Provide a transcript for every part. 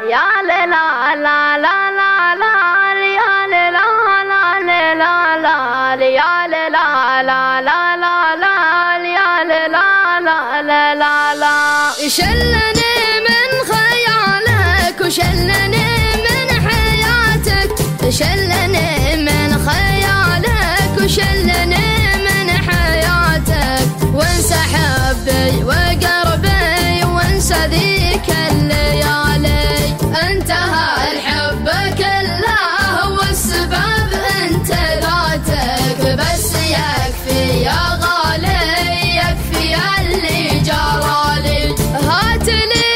يا لا لا لا لا لا يا لا لا لا لا يا لا لا لا لا لا يا لا لا لا لا لا. شلني من خيالك وشلني من حياتك، شلني من خيالك وشلني من حياتك، وانسى حبي وقربي وانسى ذيك الليالي. انتهى الحب كله والسبب انت ذاتك، بس يكفي يا غالي يكفي اللي جرالي. هات لي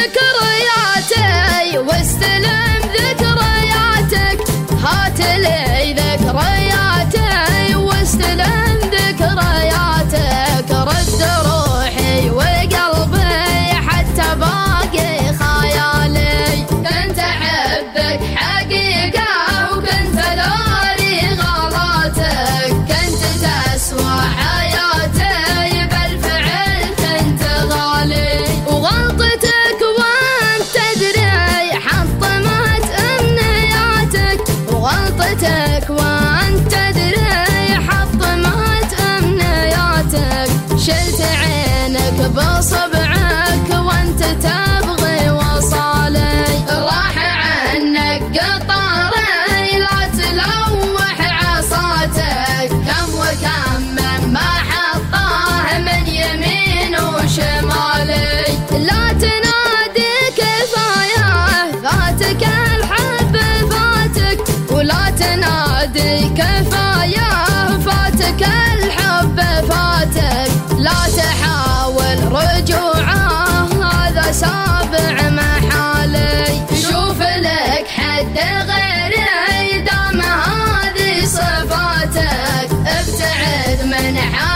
ذكرياتي واستلم ذكرياتك، هات لي ذكرياتي واستلم ذكرياتك. رد روحي وقلبي حتى باقي خيالي، كنت احبك حقيقة وكنت داري غلطك، كنت تسوى حياتي بالفعل كنت غالي. وغلطتك وانت تدري حطمت امنياتك، وغلطتك وانت تدري حطمت امنياتك. شلت عينك بصبعك وانت تبغي وصالي، راح عنك قطاري لا تلوح عصاتك. كم وكم من ما حطاه من يمين وشمالي، لا تنادي كفايه فاتك الحب فاتك، ولا تنادي كفايه فاتك الحب فاتك. لا تحاول رجوعه هذا سابع محالي، شوف لك حد غيري دام هذه صفاتك. ابتعد من حالي